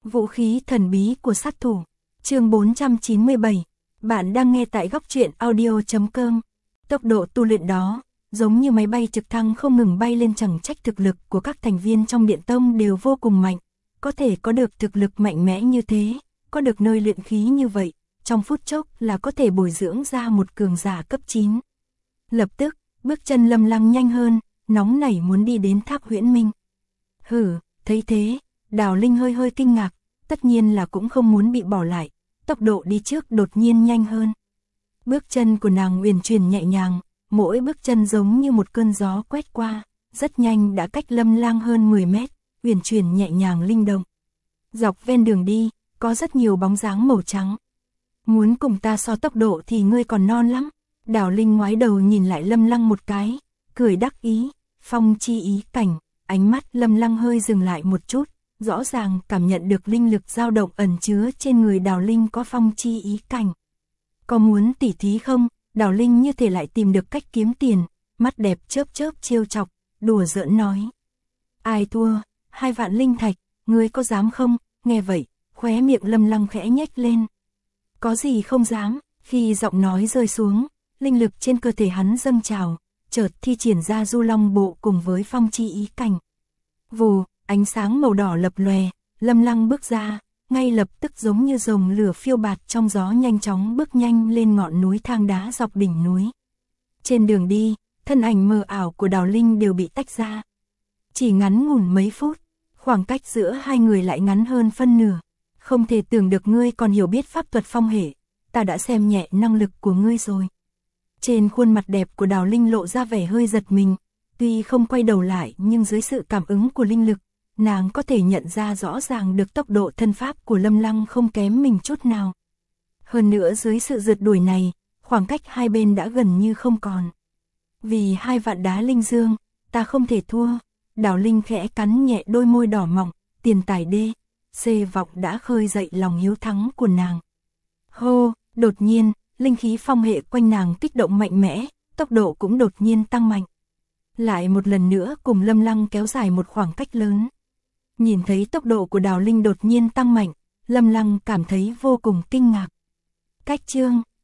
Vũ khí thần bí của sát thủ. Chương 497. Bạn đang nghe tại góc truyện audio.com. Tốc độ tu luyện đó, giống như máy bay trực thăng không ngừng bay lên, chẳng trách thực lực của các thành viên trong Điện Tông đều vô cùng mạnh. Có thể có được thực lực mạnh mẽ như thế, có được nơi luyện khí như vậy, trong phút chốc là có thể bồi dưỡng ra một cường giả cấp 9. Lập tức, bước chân Lâm Lăng nhanh hơn, nóng nảy muốn đi đến Tháp Huyễn Minh. Thấy thế, Đào Linh hơi kinh ngạc, tất nhiên là cũng không muốn bị bỏ lại, tốc độ đi trước đột nhiên nhanh hơn. Bước chân của nàng uyển chuyển nhẹ nhàng, mỗi bước chân giống như một cơn gió quét qua, rất nhanh đã cách Lâm Lang hơn 10 mét, uyển chuyển nhẹ nhàng linh động. Dọc ven đường đi, có rất nhiều bóng dáng màu trắng. Muốn cùng ta so tốc độ thì ngươi còn non lắm. Đào Linh ngoái đầu nhìn lại Lâm Lăng một cái, cười đắc ý, phong chi ý cảnh. Ánh mắt Lâm Lăng hơi dừng lại một chút, rõ ràng cảm nhận được linh lực dao động ẩn chứa trên người Đào Linh có phong chi ý cảnh. Có muốn tỉ thí không? Đào Linh như thể lại tìm được cách kiếm tiền, mắt đẹp chớp trêu chọc, đùa giỡn nói. Ai thua? 2 vạn linh thạch, ngươi có dám không? Nghe vậy, khóe miệng Lâm Lăng khẽ nhếch lên. Có gì không dám? Khi giọng nói rơi xuống, linh lực trên cơ thể hắn dâng trào, chợt thi triển ra Du Long bộ cùng với phong chi ý cảnh. Vù, ánh sáng màu đỏ lập lòe, Lâm Lăng bước ra, ngay lập tức giống như rồng lửa phiêu bạt trong gió, nhanh chóng bước nhanh lên ngọn núi thang đá dọc đỉnh núi. Trên đường đi, thân ảnh mờ ảo của Đào Linh đều bị tách ra. Chỉ ngắn ngủn mấy phút, khoảng cách giữa hai người lại ngắn hơn phân nửa. Không thể tưởng được ngươi còn hiểu biết pháp thuật phong hệ, ta đã xem nhẹ năng lực của ngươi rồi. Trên khuôn mặt đẹp của Đào Linh lộ ra vẻ hơi giật mình, tuy không quay đầu lại nhưng dưới sự cảm ứng của linh lực, nàng có thể nhận ra rõ ràng được tốc độ thân pháp của Lâm Lăng không kém mình chút nào. Hơn nữa dưới sự rượt đuổi này, khoảng cách hai bên đã gần như không còn. Vì 2 vạn đá linh dương, ta không thể thua. Đào Linh khẽ cắn nhẹ đôi môi đỏ mọng, tiền tài đê, xê vọng đã khơi dậy lòng hiếu thắng của nàng. Hô, đột nhiên, linh khí phong hệ quanh nàng kích động mạnh mẽ, tốc độ cũng đột nhiên tăng mạnh. Lại một lần nữa cùng Lâm Lăng kéo dài một khoảng cách lớn. Nhìn thấy tốc độ của Đào Linh đột nhiên tăng mạnh, Lâm Lăng cảm thấy vô cùng kinh ngạc. Cách chương,